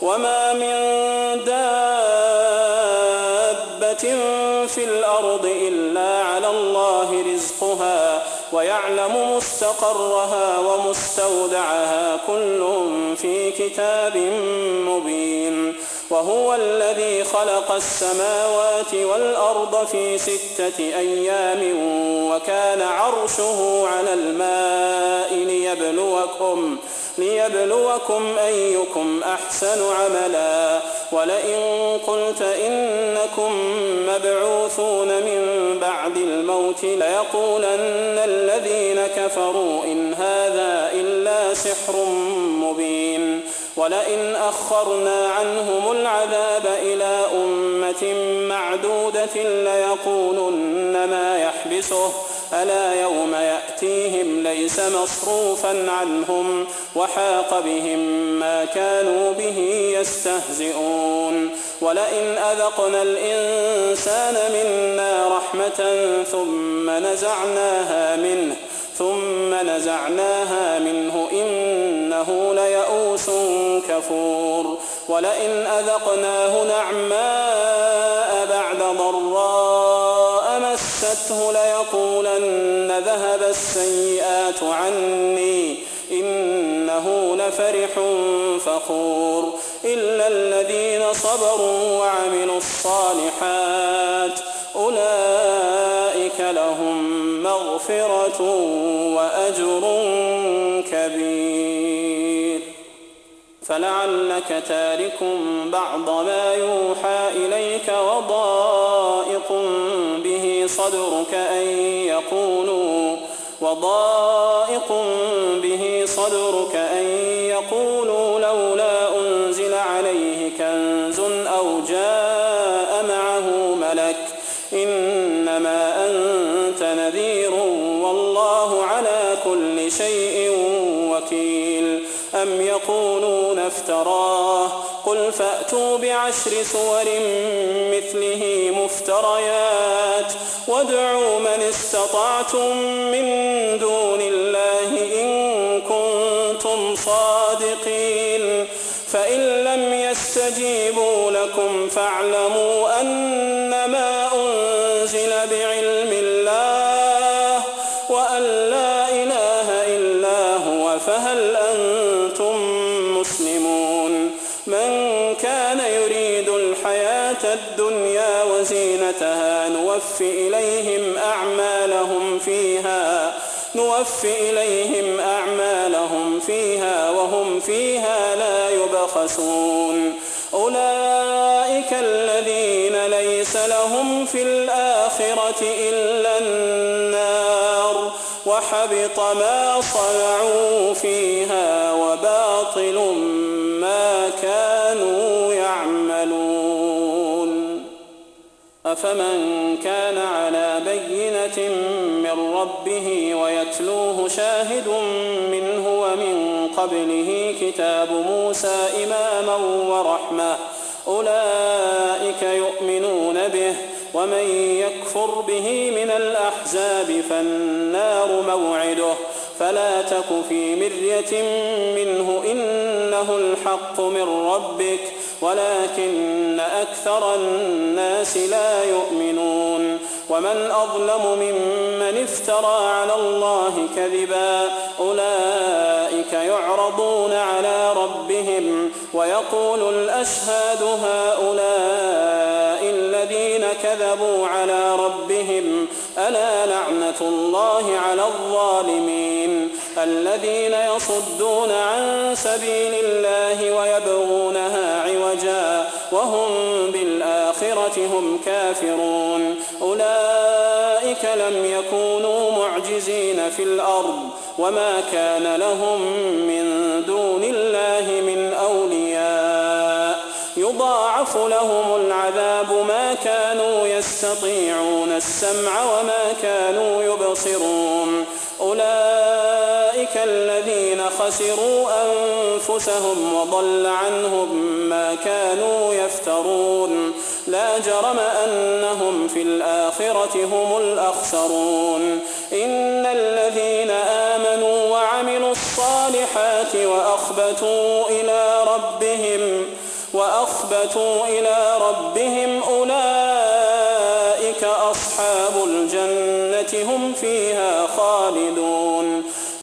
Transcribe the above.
وما من دابة في الأرض إلا على الله رزقها ويعلم مستقرها ومستودعها كل في كتاب مبين. وهو الذي خلق السماوات والأرض في 6 أيام وكان عرشه على الماء ليبلوكم أيكم أحسن عملا. ولئن قلت إنكم مبعوثون من بعد الموت ليقولن الذين كفروا إن هذا إلا سحر مبين. ولئن أخرنا عنهم العذاب إلى أمة معدودة ليقولن ما يحبسه ألا يوم يأتيهم ليس مصروفا عنهم وحاق بهم ما كانوا به يستهزئون. ولئن أذقنا الإنسان منا رحمة ثم نزعناها منه إنه ليئوس كفور. ولئن أذقناه نعماء بعد ضراء مسته ليقولن ذهب السيئات عني إنه لفرح فخور. إلا الذين صبروا وعملوا الصالحات أولئك لهم مغفرة وأجر كبير. فلعلك تارك بعض ما يوحى إليك وضائق به صدرك أن يقولوا لولا أنزل عليه كنز أو جاء معه ملك إنما أنت نذير والله على كل شيء وكيل. أم يقولون افتراه قل فأتوا ب10 سور مثله مفتريات وادعوا من استطعتم من دون الله إن كنتم صادقين. فإن لم يستجيبوا لكم فاعلموا أنما أنزل بعلم الله وأن لا إله إلا هو فهل أنتم مسلمون. من كان يريد الحياة الدنيا وزينتها نوفي إليهم أعمالهم فيها وهم فيها لا يبخسون. أولئك الذين ليس لهم في الآخرة إلا النار وحبط ما صنعوا فيها وباطل ما كانوا يعملون. أفمن كان على بينة من ربه ويتلوه شاهد منه ومن قبله كتاب موسى إماما ورحمة أولئك يؤمنون به. ومن يكفر به من الأحزاب فالنار موعده فلا تك في مرية منه إنه الحق من ربك ولكن أكثر الناس لا يؤمنون. ومن أظلم ممن افترى على الله كذبا أولئك يعرضون على ربهم ويقول الأشهاد هؤلاء الذين كذبوا على ربهم ألا لعنة الله على الظالمين الذين يصدون عن سبيل الله ويبغونها عوجا وهم بالآخرة هم كافرون. أولئك لم يكونوا معجزين في الأرض وما كان لهم من دون الله من أولياء يضاعف لهم العذاب ما كانوا يستطيعون السمع وما كانوا يبصرون. أولئك الذين خسروا أنفسهم وضل عنهم ما كانوا يفترون. لا جرم أنهم في الآخرة هم الأخسرون. إن الذين آمنوا وعملوا الصالحات وأخبتوا إلى ربهم أولئك أصحاب الجنة هم فيها خالدون